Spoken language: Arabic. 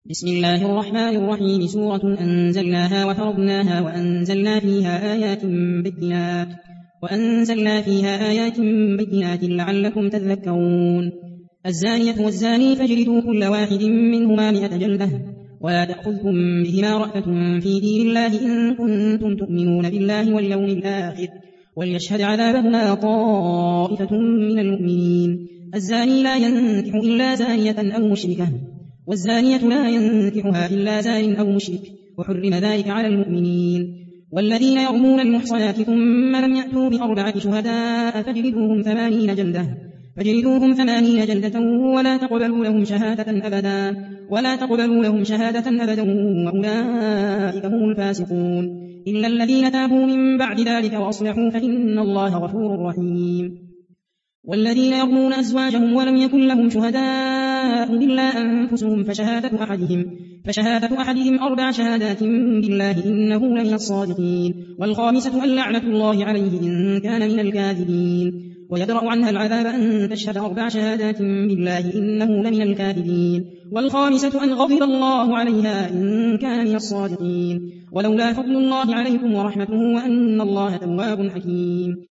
بسم الله الرحمن الرحيم. سورة أنزلناها وفرضناها وأنزلنا فيها آيات بينات لعلكم تذكرون. الزانية والزاني فاجلدوا كل واحد منهما 100 جلدة ولا تأخذكم بهما رأفة في دين الله إن كنتم تؤمنون بالله واليوم الآخر وليشهد عذابهما طائفة من المؤمنين. الزاني لا ينكح إلا زانية أو مشركة والزانية لا ينكحها إلا زان أو مشرك وحرم ذلك على المؤمنين. والذين يرمون المحصنات ثم لم يأتوا ب4 شهداء فاجلدوهم 80 جلدة ولا تقبلوا لهم شهادة أبدا وأولئك هم الفاسقون إلا الذين تابوا من بعد ذلك وأصلحوا فإن الله غفور رحيم. والذين يرمون أزواجهم ولم يكن لهم شهداء إلا أنفسهم فشهادة أحدهم 4 شهادات بالله إنه لمن الصادقين. والخامسة أن لعنة الله عليه إن كان من الكاذبين ويدرأ عنها العذاب أن تشهد 4 شهادات بالله إنه لمن الكاذبين. والخامسة أن غضب الله عليها إن كان من الصادقين ولولا فضل الله عليكم ورحمته وأن الله تواب حكيم.